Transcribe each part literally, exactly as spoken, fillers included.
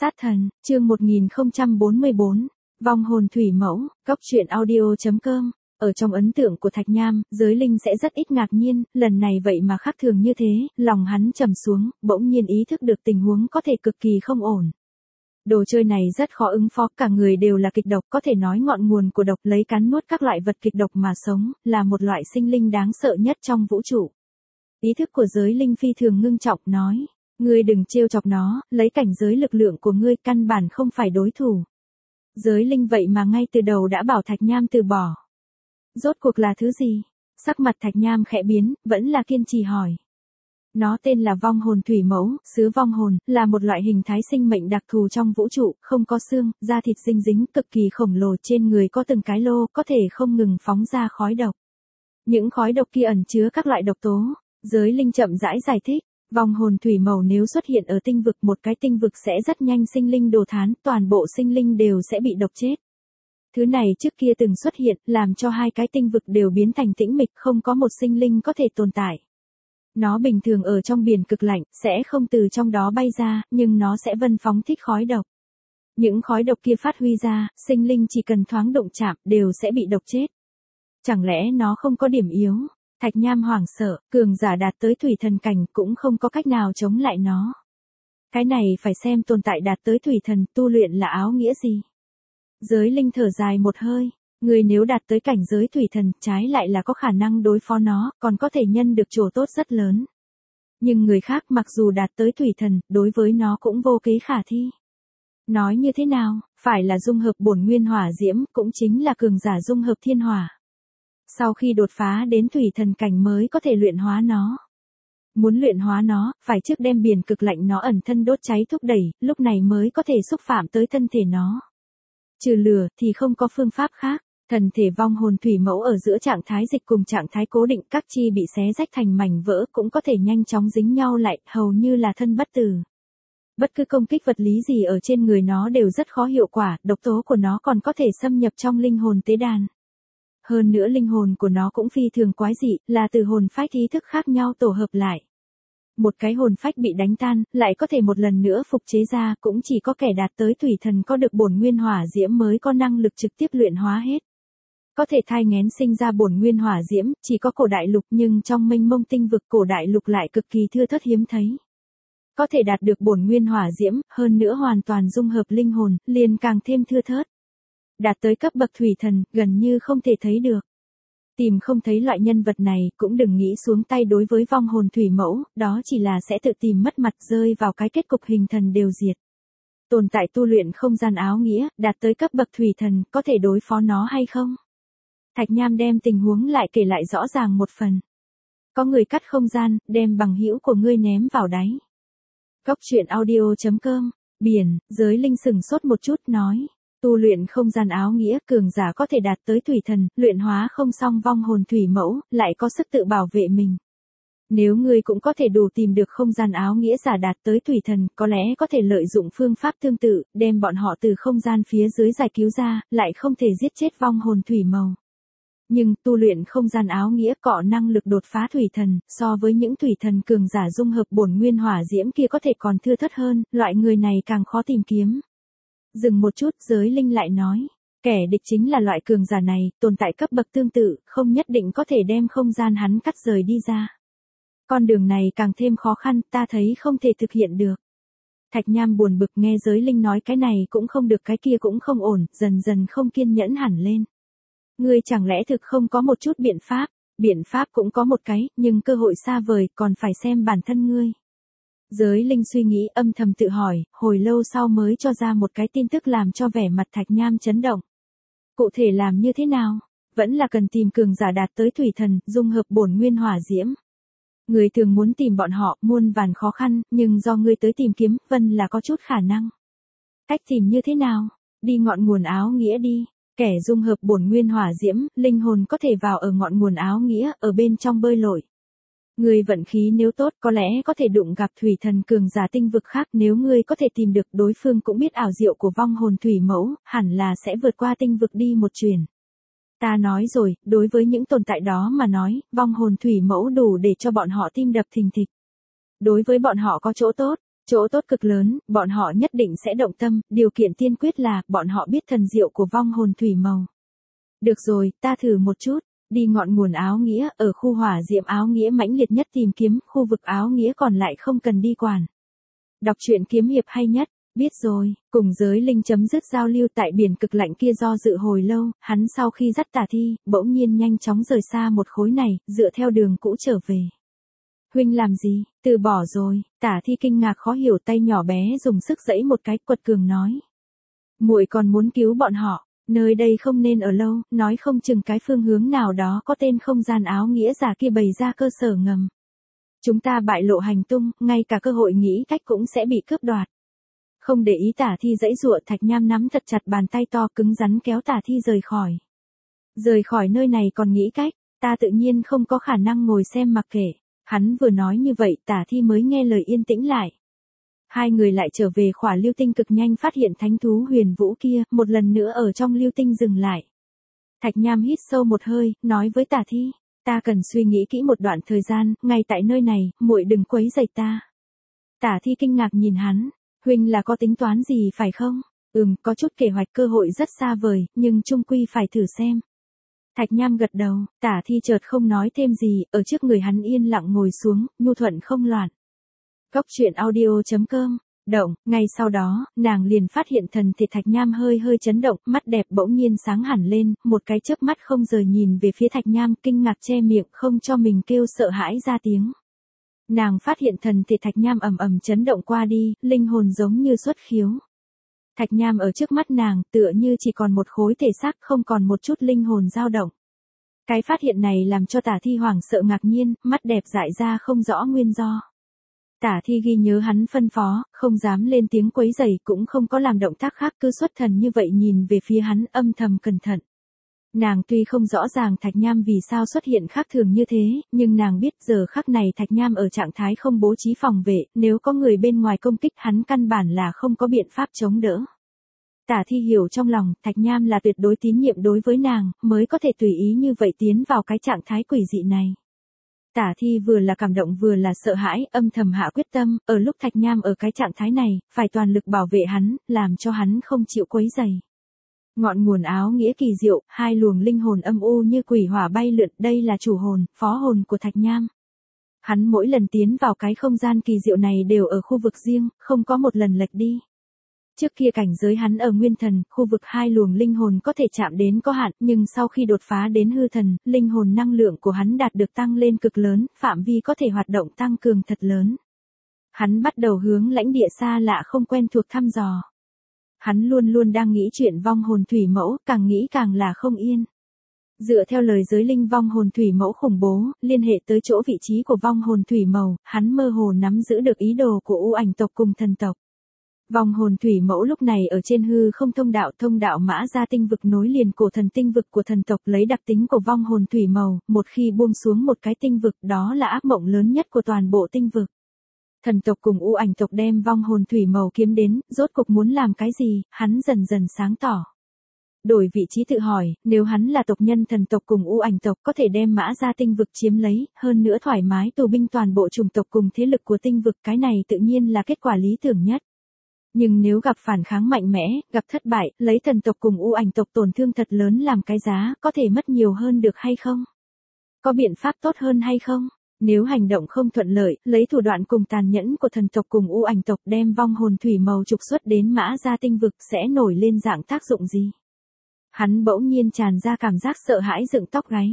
Sát thần, chương một nghìn không trăm bốn mươi bốn, vong hồn thủy mẫu, góc truyện audio chấm com. Ở trong ấn tượng của Thạch Nham, giới linh sẽ rất ít ngạc nhiên, lần này vậy mà khác thường như thế, lòng hắn trầm xuống, bỗng nhiên ý thức được tình huống có thể cực kỳ không ổn. Đồ chơi này rất khó ứng phó, cả người đều là kịch độc, có thể nói ngọn nguồn của độc lấy cắn nuốt các loại vật kịch độc mà sống, là một loại sinh linh đáng sợ nhất trong vũ trụ. Ý thức của giới linh phi thường ngưng trọng, nói. Ngươi đừng trêu chọc nó, lấy cảnh giới lực lượng của ngươi căn bản không phải đối thủ. Giới linh vậy mà ngay từ đầu đã bảo Thạch Nham từ bỏ. Rốt cuộc là thứ gì? Sắc mặt Thạch Nham khẽ biến, vẫn là kiên trì hỏi. Nó tên là vong hồn thủy mẫu, sứ vong hồn, là một loại hình thái sinh mệnh đặc thù trong vũ trụ, không có xương, da thịt dinh dính, cực kỳ khổng lồ, trên người có từng cái lô, có thể không ngừng phóng ra khói độc. Những khói độc kia ẩn chứa các loại độc tố. Giới linh chậm rãi giải thích. Vong hồn thủy mẫu nếu xuất hiện ở tinh vực, một cái tinh vực sẽ rất nhanh sinh linh đồ thán, toàn bộ sinh linh đều sẽ bị độc chết. Thứ này trước kia từng xuất hiện, làm cho hai cái tinh vực đều biến thành tĩnh mịch, không có một sinh linh có thể tồn tại. Nó bình thường ở trong biển cực lạnh, sẽ không từ trong đó bay ra, nhưng nó sẽ vân phóng thích khói độc. Những khói độc kia phát huy ra, sinh linh chỉ cần thoáng động chạm, đều sẽ bị độc chết. Chẳng lẽ nó không có điểm yếu? Thạch Nham hoảng sợ, cường giả đạt tới thủy thần cảnh cũng không có cách nào chống lại nó. Cái này phải xem tồn tại đạt tới thủy thần, tu luyện là áo nghĩa gì. Giới linh thở dài một hơi, người nếu đạt tới cảnh giới thủy thần, trái lại là có khả năng đối phó nó, còn có thể nhân được chỗ tốt rất lớn. Nhưng người khác mặc dù đạt tới thủy thần, đối với nó cũng vô kế khả thi. Nói như thế nào, phải là dung hợp bổn nguyên hỏa diễm, cũng chính là cường giả dung hợp thiên hỏa. Sau khi đột phá đến thủy thần cảnh mới có thể luyện hóa nó. Muốn luyện hóa nó, phải trước đem biển cực lạnh nó ẩn thân đốt cháy thúc đẩy, lúc này mới có thể xúc phạm tới thân thể nó. Trừ lửa thì không có phương pháp khác. Thần thể vong hồn thủy mẫu ở giữa trạng thái dịch cùng trạng thái cố định, các chi bị xé rách thành mảnh vỡ cũng có thể nhanh chóng dính nhau lại, hầu như là thân bất tử. Bất cứ công kích vật lý gì ở trên người nó đều rất khó hiệu quả, độc tố của nó còn có thể xâm nhập trong linh hồn tế đàn. Hơn nữa linh hồn của nó cũng phi thường quái dị, là từ hồn phách ý thức khác nhau tổ hợp lại. Một cái hồn phách bị đánh tan, lại có thể một lần nữa phục chế ra, cũng chỉ có kẻ đạt tới thủy thần có được bổn nguyên hỏa diễm mới có năng lực trực tiếp luyện hóa hết. Có thể thai nghén sinh ra bổn nguyên hỏa diễm, chỉ có cổ đại lục, nhưng trong mênh mông tinh vực cổ đại lục lại cực kỳ thưa thớt hiếm thấy. Có thể đạt được bổn nguyên hỏa diễm, hơn nữa hoàn toàn dung hợp linh hồn, liền càng thêm thưa thớt. Đạt tới cấp bậc thủy thần, gần như không thể thấy được. Tìm không thấy loại nhân vật này, cũng đừng nghĩ xuống tay đối với vong hồn thủy mẫu, đó chỉ là sẽ tự tìm mất mặt, rơi vào cái kết cục hình thần đều diệt. Tồn tại tu luyện không gian áo nghĩa, đạt tới cấp bậc thủy thần, có thể đối phó nó hay không? Thạch Nham đem tình huống lại kể lại rõ ràng một phần. Có người cắt không gian, đem bằng hữu của ngươi ném vào đáy. Góc truyện audio chấm com, biển, giới linh sừng sốt một chút, nói. Tu luyện không gian áo nghĩa, cường giả có thể đạt tới thủy thần, luyện hóa không xong vong hồn thủy mẫu, lại có sức tự bảo vệ mình. Nếu ngươi cũng có thể đủ tìm được không gian áo nghĩa giả đạt tới thủy thần, có lẽ có thể lợi dụng phương pháp tương tự, đem bọn họ từ không gian phía dưới giải cứu ra, lại không thể giết chết vong hồn thủy mẫu. Nhưng, tu luyện không gian áo nghĩa có năng lực đột phá thủy thần, so với những thủy thần cường giả dung hợp bổn nguyên hỏa diễm kia có thể còn thưa thớt hơn, loại người này càng khó tìm kiếm. Dừng một chút, giới linh lại nói, kẻ địch chính là loại cường giả này, tồn tại cấp bậc tương tự, không nhất định có thể đem không gian hắn cắt rời đi ra. Con đường này càng thêm khó khăn, ta thấy không thể thực hiện được. Thạch Nham buồn bực nghe giới linh nói cái này cũng không được cái kia cũng không ổn, dần dần không kiên nhẫn hẳn lên. Ngươi chẳng lẽ thực không có một chút biện pháp? Biện pháp cũng có một cái, nhưng cơ hội xa vời, còn phải xem bản thân ngươi. Giới linh suy nghĩ âm thầm tự hỏi, hồi lâu sau mới cho ra một cái tin tức làm cho vẻ mặt Thạch Nham chấn động. Cụ thể làm như thế nào? Vẫn là cần tìm cường giả đạt tới thủy thần, dung hợp bổn nguyên hỏa diễm. Người thường muốn tìm bọn họ, muôn vàn khó khăn, nhưng do ngươi tới tìm kiếm, vân là có chút khả năng. Cách tìm như thế nào? Đi ngọn nguồn áo nghĩa đi. Kẻ dung hợp bổn nguyên hỏa diễm, linh hồn có thể vào ở ngọn nguồn áo nghĩa, ở bên trong bơi lội. Người vận khí nếu tốt có lẽ có thể đụng gặp thủy thần cường giả tinh vực khác, nếu ngươi có thể tìm được đối phương cũng biết ảo diệu của vong hồn thủy mẫu, hẳn là sẽ vượt qua tinh vực đi một chuyền. Ta nói rồi, đối với những tồn tại đó mà nói, vong hồn thủy mẫu đủ để cho bọn họ tim đập thình thịch. Đối với bọn họ có chỗ tốt, Chỗ tốt cực lớn, bọn họ nhất định sẽ động tâm, điều kiện tiên quyết là, bọn họ biết thần diệu của vong hồn thủy màu. Được rồi, ta thử một chút, đi ngọn nguồn áo nghĩa, ở khu hỏa diệm áo nghĩa mãnh liệt nhất tìm kiếm, khu vực áo nghĩa còn lại không cần đi quản. Đọc truyện kiếm hiệp hay nhất, biết rồi, cùng giới linh chấm dứt giao lưu tại biển cực lạnh kia do dự hồi lâu, hắn sau khi dắt Tả Thi, bỗng nhiên nhanh chóng rời xa một khối này, dựa theo đường cũ trở về. Huynh làm gì, từ bỏ rồi, Tả Thi kinh ngạc khó hiểu, tay nhỏ bé dùng sức giãy một cái, quật cường nói. Muội còn muốn cứu bọn họ, nơi đây không nên ở lâu, nói không chừng cái phương hướng nào đó có tên không gian áo nghĩa giả kia bày ra cơ sở ngầm. Chúng ta bại lộ hành tung, ngay cả cơ hội nghĩ cách cũng sẽ bị cướp đoạt. Không để ý Tả Thi giãy giụa, Thạch Nham nắm thật chặt bàn tay to cứng rắn kéo Tả Thi rời khỏi. Rời khỏi nơi này còn nghĩ cách, ta tự nhiên không có khả năng ngồi xem mặc kệ. Hắn vừa nói như vậy Tả Thi mới nghe lời yên tĩnh lại. Hai người lại trở về khỏa lưu tinh, cực nhanh phát hiện thánh thú huyền vũ kia, một lần nữa ở trong lưu tinh dừng lại. Thạch Nham hít sâu một hơi, nói với Tả Thi, ta cần suy nghĩ kỹ một đoạn thời gian, ngay tại nơi này, muội đừng quấy rầy ta. Tả Thi kinh ngạc nhìn hắn, huynh là có tính toán gì phải không? Ừm, có chút kế hoạch, cơ hội rất xa vời, nhưng chung quy phải thử xem. Thạch Nham gật đầu, Tả Thi chợt không nói thêm gì, ở trước người hắn yên lặng ngồi xuống, nhu thuận không loạn. Cốc truyện audio chấm com, động, ngay sau đó, nàng liền phát hiện thần thể Thạch Nham hơi hơi chấn động, mắt đẹp bỗng nhiên sáng hẳn lên, một cái chớp mắt không rời nhìn về phía Thạch Nham, kinh ngạc che miệng không cho mình kêu sợ hãi ra tiếng. Nàng phát hiện thần thể Thạch Nham ầm ầm chấn động qua đi, linh hồn giống như xuất khiếu. Thạch Nham ở trước mắt nàng, tựa như chỉ còn một khối thể xác, không còn một chút linh hồn dao động. Cái phát hiện này làm cho Tả Thi hoảng sợ ngạc nhiên, mắt đẹp dại ra không rõ nguyên do. Tả Thi ghi nhớ hắn phân phó, không dám lên tiếng quấy rầy, cũng không có làm động tác khác, cứ xuất thần như vậy nhìn về phía hắn, âm thầm cẩn thận. Nàng tuy không rõ ràng Thạch Nham vì sao xuất hiện khác thường như thế, nhưng nàng biết giờ khắc này Thạch Nham ở trạng thái không bố trí phòng vệ, nếu có người bên ngoài công kích hắn căn bản là không có biện pháp chống đỡ. Tả Thi hiểu trong lòng, Thạch Nham là tuyệt đối tín nhiệm đối với nàng, mới có thể tùy ý như vậy tiến vào cái trạng thái quỷ dị này. Tả Thi vừa là cảm động vừa là sợ hãi, âm thầm hạ quyết tâm, ở lúc Thạch Nham ở cái trạng thái này, phải toàn lực bảo vệ hắn, làm cho hắn không chịu quấy rầy. Ngọn nguồn áo nghĩa kỳ diệu, hai luồng linh hồn âm u như quỷ hỏa bay lượn, đây là chủ hồn, phó hồn của Thạch Nham. Hắn mỗi lần tiến vào cái không gian kỳ diệu này đều ở khu vực riêng, không có một lần lệch đi. Trước kia cảnh giới hắn ở nguyên thần, khu vực hai luồng linh hồn có thể chạm đến có hạn, nhưng sau khi đột phá đến hư thần, linh hồn năng lượng của hắn đạt được tăng lên cực lớn, phạm vi có thể hoạt động tăng cường thật lớn. Hắn bắt đầu hướng lãnh địa xa lạ không quen thuộc thăm dò. Hắn luôn luôn đang nghĩ chuyện vong hồn thủy mẫu, càng nghĩ càng là không yên. Dựa theo lời giới linh vong hồn thủy mẫu khủng bố, liên hệ tới chỗ vị trí của vong hồn thủy mẫu, hắn mơ hồ nắm giữ được ý đồ của U Ảnh tộc cùng thần tộc. Vong hồn thủy mẫu lúc này ở trên hư không thông đạo, thông đạo mã ra tinh vực nối liền cổ thần tinh vực của thần tộc, lấy đặc tính của vong hồn thủy màu, một khi buông xuống một cái tinh vực đó là ác mộng lớn nhất của toàn bộ tinh vực. Thần tộc cùng U Ảnh tộc đem vong hồn thủy màu kiếm đến, rốt cục muốn làm cái gì, hắn dần dần sáng tỏ. Đổi vị trí tự hỏi, nếu hắn là tộc nhân thần tộc cùng U Ảnh tộc có thể đem mã ra tinh vực chiếm lấy, hơn nữa thoải mái tù binh toàn bộ chủng tộc cùng thế lực của tinh vực, cái này tự nhiên là kết quả lý tưởng nhất. Nhưng nếu gặp phản kháng mạnh mẽ, gặp thất bại, lấy thần tộc cùng U Ảnh tộc tổn thương thật lớn làm cái giá, có thể mất nhiều hơn được hay không? Có biện pháp tốt hơn hay không? Nếu hành động không thuận lợi, lấy thủ đoạn cùng tàn nhẫn của thần tộc cùng U Ảnh tộc đem vong hồn thủy màu trục xuất đến mã ra tinh vực sẽ nổi lên dạng tác dụng gì? Hắn bỗng nhiên tràn ra cảm giác sợ hãi dựng tóc gáy.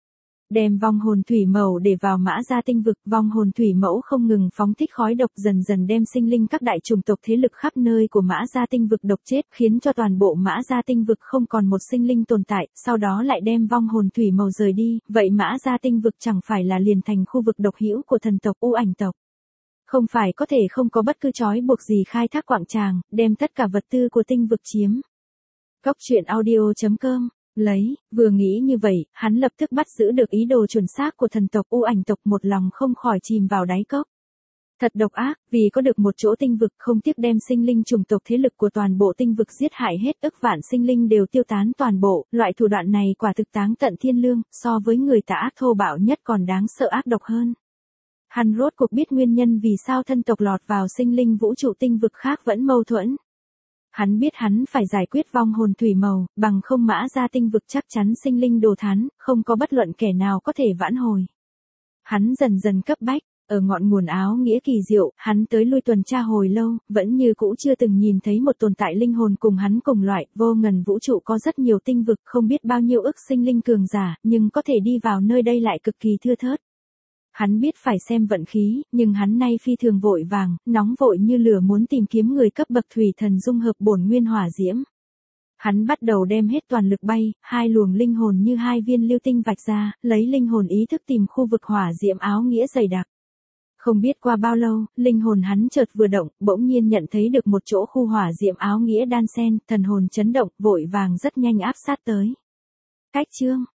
Đem vong hồn thủy mẫu để vào mã ra tinh vực, vong hồn thủy mẫu không ngừng phóng thích khói độc, dần dần đem sinh linh các đại chủng tộc thế lực khắp nơi của mã ra tinh vực độc chết, khiến cho toàn bộ mã ra tinh vực không còn một sinh linh tồn tại, sau đó lại đem vong hồn thủy mẫu rời đi, vậy mã ra tinh vực chẳng phải là liền thành khu vực độc hữu của thần tộc U Ảnh tộc. Không phải có thể không có bất cứ trói buộc gì khai thác quảng tràng, đem tất cả vật tư của tinh vực chiếm. Cốc truyện audio chấm com Lấy, vừa nghĩ như vậy, hắn lập tức bắt giữ được ý đồ chuẩn xác của thần tộc U Ảnh tộc, một lòng không khỏi chìm vào đáy cốc. Thật độc ác, vì có được một chỗ tinh vực không tiếc đem sinh linh chủng tộc thế lực của toàn bộ tinh vực giết hại hết, ức vạn sinh linh đều tiêu tán toàn bộ, loại thủ đoạn này quả thực táng tận thiên lương, so với người tà ác thô bạo nhất còn đáng sợ ác độc hơn. Hắn rốt cuộc biết nguyên nhân vì sao thân tộc lọt vào sinh linh vũ trụ tinh vực khác vẫn mâu thuẫn. Hắn biết hắn phải giải quyết vong hồn thủy màu, bằng không mã ra tinh vực chắc chắn sinh linh đồ thán, không có bất luận kẻ nào có thể vãn hồi. Hắn dần dần cấp bách, ở ngọn nguồn áo nghĩa kỳ diệu, hắn tới lui tuần tra hồi lâu, vẫn như cũ chưa từng nhìn thấy một tồn tại linh hồn cùng hắn cùng loại, vô ngần vũ trụ có rất nhiều tinh vực, không biết bao nhiêu ức sinh linh cường giả, nhưng có thể đi vào nơi đây lại cực kỳ thưa thớt. Hắn biết phải xem vận khí, nhưng hắn nay phi thường vội vàng, nóng vội như lửa muốn tìm kiếm người cấp bậc thủy thần dung hợp bổn nguyên hỏa diễm. Hắn bắt đầu đem hết toàn lực bay, hai luồng linh hồn như hai viên lưu tinh vạch ra, lấy linh hồn ý thức tìm khu vực hỏa diễm áo nghĩa dày đặc. Không biết qua bao lâu, linh hồn hắn chợt vừa động, bỗng nhiên nhận thấy được một chỗ khu hỏa diễm áo nghĩa đan sen, thần hồn chấn động, vội vàng rất nhanh áp sát tới. Cách chương